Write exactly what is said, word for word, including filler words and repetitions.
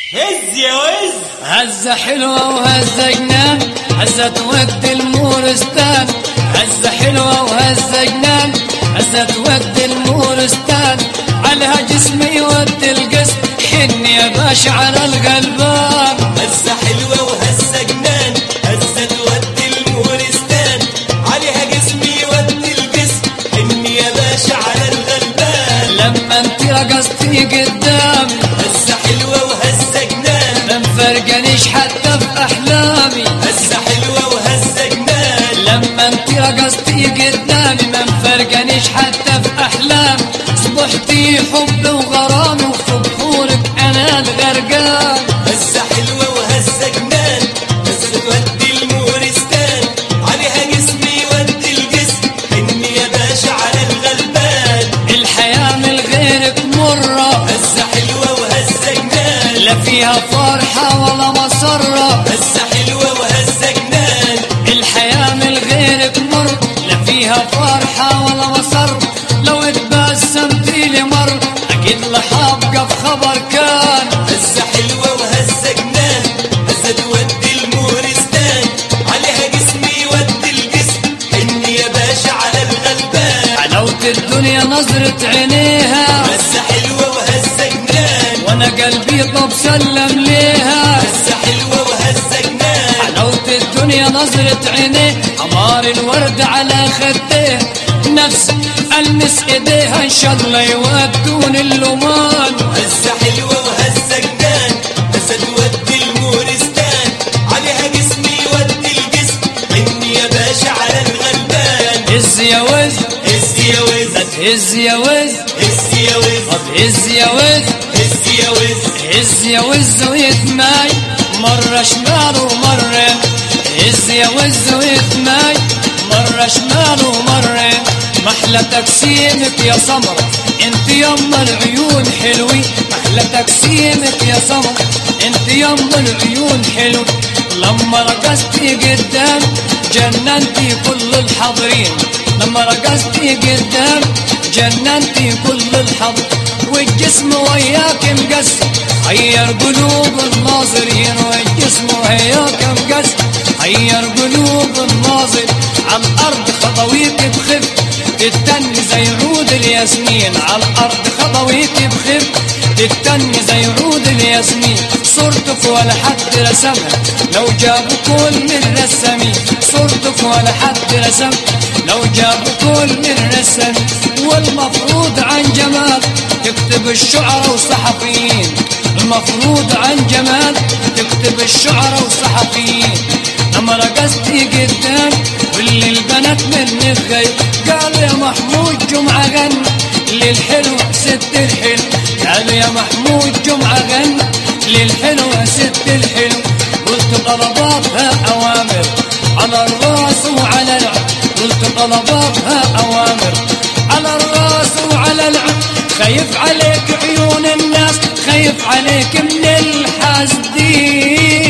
هز يا وز. هزة حلوة وهزة جنان، هزة تودي المورستان. هزة حلوة وهزة جنان، هزة تودي المورستان. عليها جسمي يودي القسم، حن يا باشا على القلبان. هزة حلوة وهزة جنان، هزة تودي المورستان. عليها جسمي يودي القسم، حن يا باشا على الغلبان. لما انت رقصتي قدامي هزة حلوة وهزة جنان، ما مفرقنيش حتى في احلامي. هزة حلوة وهزة جنان. لما انت رقصتي قدامي ما مفرقنيش حتى في احلامي. صبحتي حب وغرامي وفي بحورك انا الغرقان. هزة حلوة وهزة جنان، هزة تودي المورستان. عليها جسمي يودي الجسم، حن يا باشا على الغلبان. الحياة من غيرك مرة، هزة حلوة وهزة جنان، لا فيها فرحة ولا مسرة. هزة حلوة وهزة جنان. الحياة من غيرك مرة، لا فيها فرحة ولا مسرة. لو اتبسمتي لي مرة اكيد لحابقى في خبر كان. هزة حلوة وهزة جنان، هزة تودي المورستان. عليها جسمي يودي الجسم، حن يا باشا على الغلبان. حلاوة الدنيا نظرة عينيها، هزة حلوة وهزة جنان، وانا قلبي طب سلم ليها. هزة حلوة وهزة جنان. حلاوة الدنيا نظرة عينيه، عمار الورد على خديه. نفسي المس ايديها ان شاء الله يودون اللومان. هزة حلوة وهزة جنان، هزة تودي المورستان. عليها جسمي يودي الجسم، حن يا باشا على الغلبان. هز يا وز، هز يا وز، هز يا وز، هز يا وز، طب هز يا وز، هز يا وز. هز يا وز ويتماي مرة شمال ومرة. هز يا وز ويتماي مرة شمال ومرة. محلى تقسيمك يا سمرة انت يما العيون حلوي. محلى تقسيمك يا سمرة انت يما العيون حلوي. لما رقصتي قدام جننتي كل الحاضرين. لما رقصتي قدام جننتي كل الحضر. والجسم وياك مقسم حير قلوب الناظرين. والجسم وياك مقسم حير قلوب الناظر. على الارض خطويك بخف تتني زي عود الياسمين. على الارض خطويك بخف تتني زي عود الياسمين. صورتك ولا حد رسمها لو جابوا كل من رسمين. صورتك ولا حد رسمها لو جابوا كل من رسمين. والمفروض عن جمال تكتب الشعراء والصحفيين. المفروض عن جمال تكتب الشعراء والصحفيين. لما رقصتي قدام كل البنات من الخير قالوا يا محمود جمعة غنى للحلوة ست الحلو. قالوا يا محمود جمعة غنى للحلوة ست الحلو. قلت طلباتها أوامر على الراس وعلى العين. قلت طلباتها أوامر على الراس وعلى العين. خايف عليك عيون الناس، خايف عليك من الحاسدين.